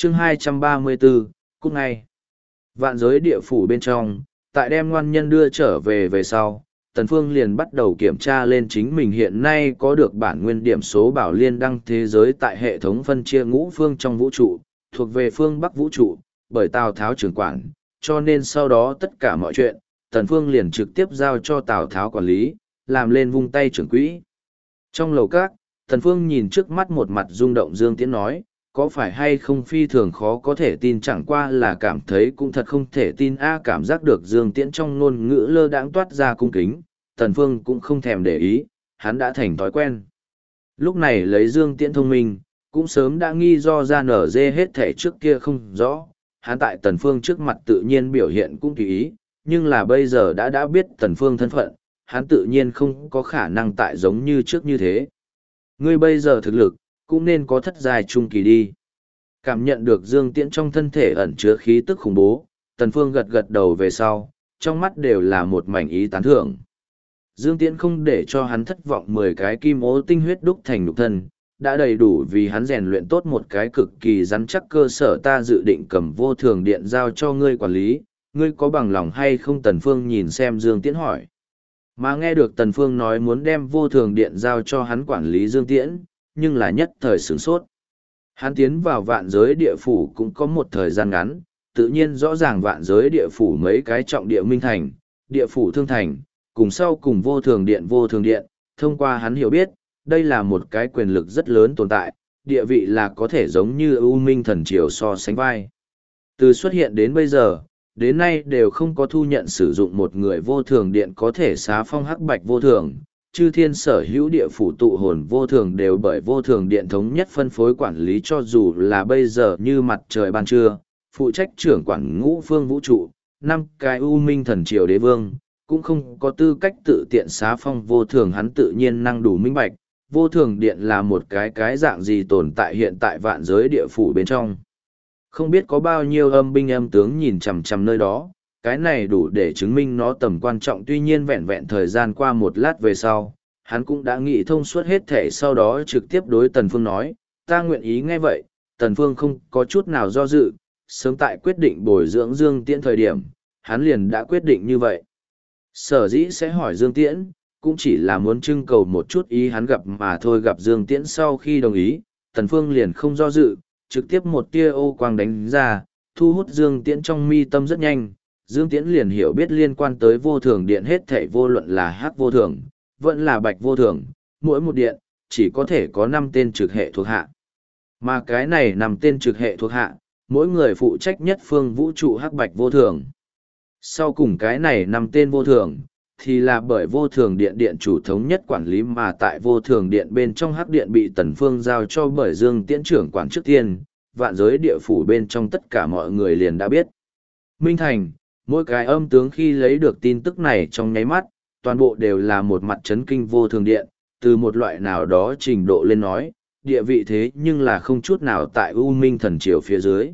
chương 234, cút ngay. Vạn giới địa phủ bên trong, tại đem ngoan nhân đưa trở về sau, Tần Phương liền bắt đầu kiểm tra lên chính mình hiện nay có được bản nguyên điểm số bảo liên đăng thế giới tại hệ thống phân chia ngũ phương trong vũ trụ, thuộc về phương Bắc vũ trụ, bởi Tào Tháo trưởng quản, cho nên sau đó tất cả mọi chuyện, Tần Phương liền trực tiếp giao cho Tào Tháo quản lý, làm lên vung tay trưởng quỹ. Trong lầu các, Tần Phương nhìn trước mắt một mặt rung động Dương Tiễn nói, có phải hay không phi thường khó có thể tin, chẳng qua là cảm thấy cũng thật không thể tin cảm giác được Dương Tiễn trong ngôn ngữ lơ đãng toát ra cung kính, Tần Phương cũng không thèm để ý, hắn đã thành thói quen. Lúc này lấy Dương Tiễn thông minh, cũng sớm đã nghi do ra nở dê hết thể trước kia không rõ, hắn tại Tần Phương trước mặt tự nhiên biểu hiện cũng tùy ý, nhưng là bây giờ đã biết Tần Phương thân phận, hắn tự nhiên không có khả năng tại giống như trước như thế. Ngươi bây giờ thực lực, cũng nên có thất giai trung kỳ đi. Cảm nhận được Dương Tiễn trong thân thể ẩn chứa khí tức khủng bố, Tần Phương gật gật đầu về sau, trong mắt đều là một mảnh ý tán thưởng. Dương Tiễn không để cho hắn thất vọng 10 cái kim ố tinh huyết đúc thành nhục thân, đã đầy đủ vì hắn rèn luyện tốt một cái cực kỳ rắn chắc cơ sở. Ta dự định cầm vô thường điện giao cho ngươi quản lý, ngươi có bằng lòng hay không? Tần Phương nhìn xem Dương Tiễn hỏi. Mà nghe được Tần Phương nói muốn đem vô thường điện giao cho hắn quản lý Dương Tiễn, nhưng là nhất thời sửng sốt. Hắn tiến vào vạn giới địa phủ cũng có một thời gian ngắn, tự nhiên rõ ràng vạn giới địa phủ mấy cái trọng địa minh thành, địa phủ thương thành, cùng sau cùng vô thường điện. Thông qua hắn hiểu biết, đây là một cái quyền lực rất lớn tồn tại, địa vị là có thể giống như U Minh thần triều so sánh vai. Từ xuất hiện đến bây giờ, đến nay đều không có thu nhận sử dụng một người vô thường điện có thể xá phong hắc bạch vô thường, chư thiên sở hữu địa phủ tụ hồn vô thường đều bởi vô thường điện thống nhất phân phối quản lý, cho dù là bây giờ như mặt trời ban trưa, phụ trách trưởng quản ngũ phương vũ trụ, 5 cái U Minh thần triều đế vương, cũng không có tư cách tự tiện xá phong vô thường. Hắn tự nhiên năng đủ minh bạch, vô thường điện là một cái dạng gì tồn tại hiện tại vạn giới địa phủ bên trong. Không biết có bao nhiêu âm binh âm tướng nhìn chằm chằm nơi đó, cái này đủ để chứng minh nó tầm quan trọng. Tuy nhiên vẹn vẹn thời gian qua một lát về sau, hắn cũng đã nghĩ thông suốt hết thể, sau đó trực tiếp đối Tần Phương nói, ta nguyện ý. Nghe vậy, Tần Phương không có chút nào do dự, sớm tại quyết định bồi dưỡng Dương Tiễn thời điểm, hắn liền đã quyết định như vậy. Sở dĩ sẽ hỏi Dương Tiễn, cũng chỉ là muốn trưng cầu một chút ý hắn gặp mà thôi. Gặp Dương Tiễn sau khi đồng ý, Tần Phương liền không do dự, trực tiếp một tia ô quang đánh ra, thu hút Dương Tiễn trong mi tâm rất nhanh. Dương Tiễn liền hiểu biết liên quan tới vô thường điện hết thảy, vô luận là hắc vô thường, vẫn là bạch vô thường, mỗi một điện, chỉ có thể có 5 tên trực hệ thuộc hạ. Mà cái này 5 tên trực hệ thuộc hạ, mỗi người phụ trách nhất phương vũ trụ hắc bạch vô thường. Sau cùng cái này 5 tên vô thường, thì là bởi vô thường điện điện chủ thống nhất quản lý, mà tại vô thường điện bên trong hắc điện bị Tần Phương giao cho bởi Dương Tiễn trưởng quản trước tiên, vạn giới địa phủ bên trong tất cả mọi người liền đã biết. Minh Thành, mỗi cái âm tướng khi lấy được tin tức này trong nháy mắt, toàn bộ đều là một mặt chấn kinh. Vô thường điện, từ một loại nào đó trình độ lên nói, địa vị thế nhưng là không chút nào tại U Minh thần triều phía dưới.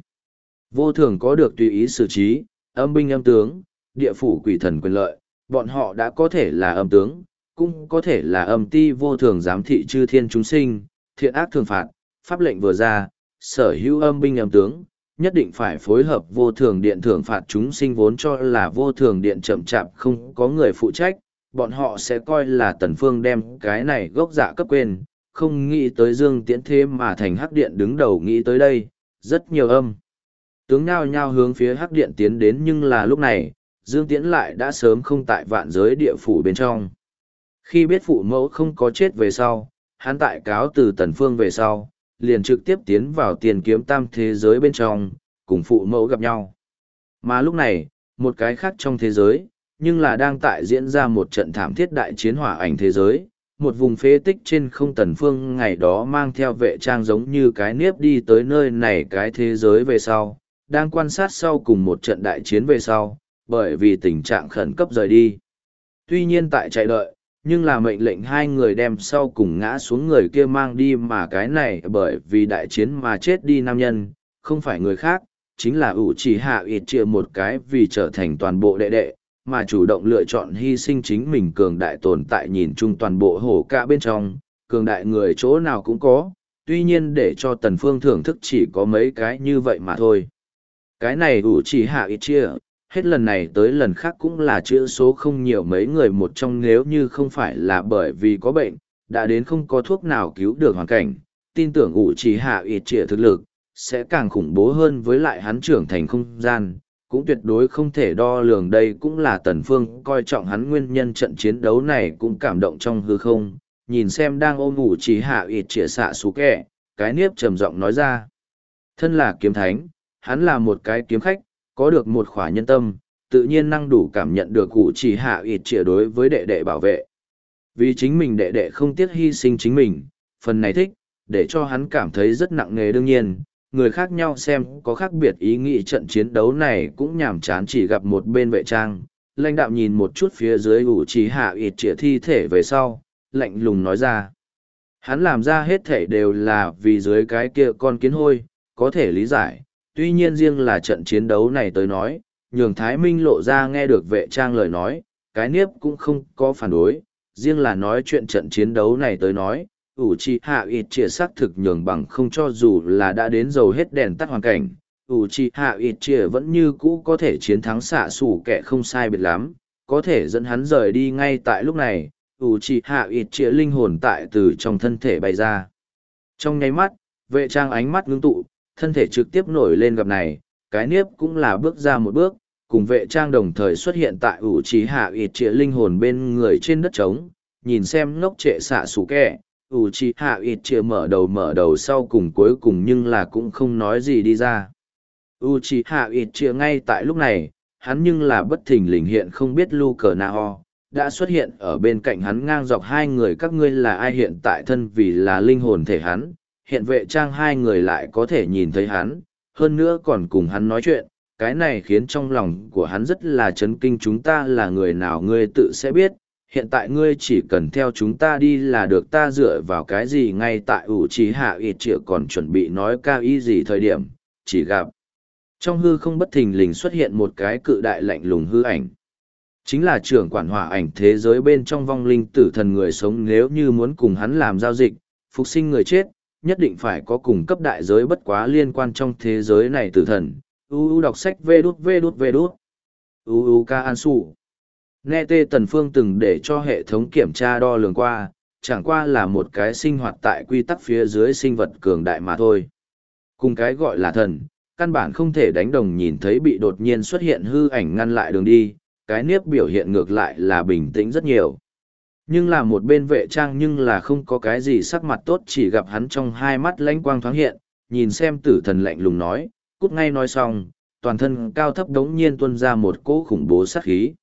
Vô thường có được tùy ý xử trí, âm binh âm tướng, địa phủ quỷ thần quyền lợi, bọn họ đã có thể là âm tướng, cũng có thể là âm ti. Vô thường giám thị chư thiên chúng sinh, thiện ác thường phạt, pháp lệnh vừa ra, sở hữu âm binh âm tướng, nhất định phải phối hợp vô thường điện thưởng phạt chúng sinh. Vốn cho là vô thường điện chậm chạp không có người phụ trách, bọn họ sẽ coi là Tần Phương đem cái này gốc dạ cấp quên, không nghĩ tới Dương Tiễn thế mà thành hắc điện đứng đầu. Nghĩ tới đây, rất nhiều âm tướng nhao nhao hướng phía hắc điện tiến đến, nhưng là lúc này, Dương Tiễn lại đã sớm không tại vạn giới địa phủ bên trong. Khi biết phụ mẫu không có chết về sau, hắn tại cáo từ Tần Phương về sau, liền trực tiếp tiến vào Tiền Kiếm Tam thế giới bên trong, cùng phụ mẫu gặp nhau. Mà lúc này, một cái khác trong thế giới, nhưng là đang tại diễn ra một trận thảm thiết đại chiến hỏa ảnh thế giới. Một vùng phế tích trên không. Tần Phương ngày đó mang theo vệ trang giống như cái niếp đi tới nơi này cái thế giới về sau, đang quan sát sau cùng một trận đại chiến về sau, bởi vì tình trạng khẩn cấp rời đi. Tuy nhiên tại chạy đợi, nhưng là mệnh lệnh 2 người đem sau cùng ngã xuống người kia mang đi, mà cái này bởi vì đại chiến mà chết đi nam nhân, không phải người khác, chính là Uchiha Itachi, một cái vì trở thành toàn bộ đệ đệ, mà chủ động lựa chọn hy sinh chính mình cường đại tồn tại. Nhìn chung toàn bộ hổ cả bên trong, cường đại người chỗ nào cũng có, tuy nhiên để cho Tần Phương thưởng thức chỉ có mấy cái như vậy mà thôi. Cái này ủ chỉ hạ ít chia, hết lần này tới lần khác cũng là chữ số không nhiều mấy người một trong, nếu như không phải là bởi vì có bệnh, đã đến không có thuốc nào cứu được hoàn cảnh, tin tưởng ủ chỉ hạ ít chia thực lực, sẽ càng khủng bố hơn, với lại hắn trưởng thành không gian, cũng tuyệt đối không thể đo lường. Đây cũng là Tần Phương coi trọng hắn nguyên nhân. Trận chiến đấu này cũng cảm động trong hư không, nhìn xem đang ôm ủ chỉ hạ ít chia xạ xú kẹ, cái niếp trầm giọng nói ra. Thân là kiếm thánh, hắn là một cái kiếm khách, có được một khỏa nhân tâm, tự nhiên năng đủ cảm nhận được ủ chỉ hạ ít chia đối với đệ đệ bảo vệ. Vì chính mình đệ đệ không tiếc hy sinh chính mình, phần này thích, để cho hắn cảm thấy rất nặng nề. Đương nhiên, người khác nhau xem có khác biệt ý nghĩ, trận chiến đấu này cũng nhàm chán. Chỉ gặp một bên vệ trang, lãnh đạo nhìn một chút phía dưới ủ chỉ hạ ít chia thi thể về sau, lạnh lùng nói ra. Hắn làm ra hết thể đều là vì dưới cái kia con kiến hôi, có thể lý giải. Tuy nhiên riêng là trận chiến đấu này tới nói, nhường Thái Minh lộ ra nghe được vệ trang lời nói, cái niếp cũng không có phản đối. Riêng là nói chuyện trận chiến đấu này tới nói, ủ trì hạ ít chia xác thực nhường bằng không, cho dù là đã đến dầu hết đèn tắt hoàn cảnh, ủ trì hạ ít chia vẫn như cũ có thể chiến thắng xạ xủ kẻ không sai biệt lắm, có thể dẫn hắn rời đi. Ngay tại lúc này, ủ trì hạ ít chia linh hồn tại từ trong thân thể bay ra. Trong nháy mắt, vệ trang ánh mắt ngưng tụ, thân thể trực tiếp nổi lên. Gặp này, cái niếp cũng là bước ra một bước, cùng vệ trang đồng thời xuất hiện tại ủ trì hạ ít chia linh hồn bên người trên đất trống. Nhìn xem ngốc trệ xạ xủ kẻ, ủ trì hạ ít chia mở đầu sau cùng cuối cùng, nhưng là cũng không nói gì đi ra. ủ trì hạ ít chia ngay tại lúc này, hắn nhưng là bất thình lình hiện không biết lu cờ na ho đã xuất hiện ở bên cạnh hắn, ngang dọc hai người. Các ngươi là ai? Hiện tại thân vì là linh hồn thể hắn, hiện vệ trang hai người lại có thể nhìn thấy hắn, hơn nữa còn cùng hắn nói chuyện, cái này khiến trong lòng của hắn rất là chấn kinh. Chúng ta là người nào ngươi tự sẽ biết, hiện tại ngươi chỉ cần theo chúng ta đi là được. Ta dựa vào cái gì? Ngay tại ủ trì hạ ít chia còn chuẩn bị nói cao ý gì thời điểm, chỉ gặp trong hư không bất thình lình xuất hiện một cái cự đại lạnh lùng hư ảnh. Chính là trưởng quản hỏa ảnh thế giới bên trong vong linh tử thần người sống. Nếu như muốn cùng hắn làm giao dịch, phục sinh người chết, nhất định phải có cùng cấp đại giới. Bất quá liên quan trong thế giới này tử thần, đọc sách vê đút ca an su. Nghe tê Tần Phương từng để cho hệ thống kiểm tra đo lường qua, chẳng qua là một cái sinh hoạt tại quy tắc phía dưới sinh vật cường đại mà thôi. Cùng cái gọi là thần, căn bản không thể đánh đồng. Nhìn thấy bị đột nhiên xuất hiện hư ảnh ngăn lại đường đi, cái niếp biểu hiện ngược lại là bình tĩnh rất nhiều. Nhưng là một bên vệ trang nhưng là không có cái gì sắc mặt tốt, chỉ gặp hắn trong hai mắt lãnh quang thoáng hiện, nhìn xem tử thần lạnh lùng nói, cút ngay. Nói xong, toàn thân cao thấp đống nhiên tuôn ra một cỗ khủng bố sát khí.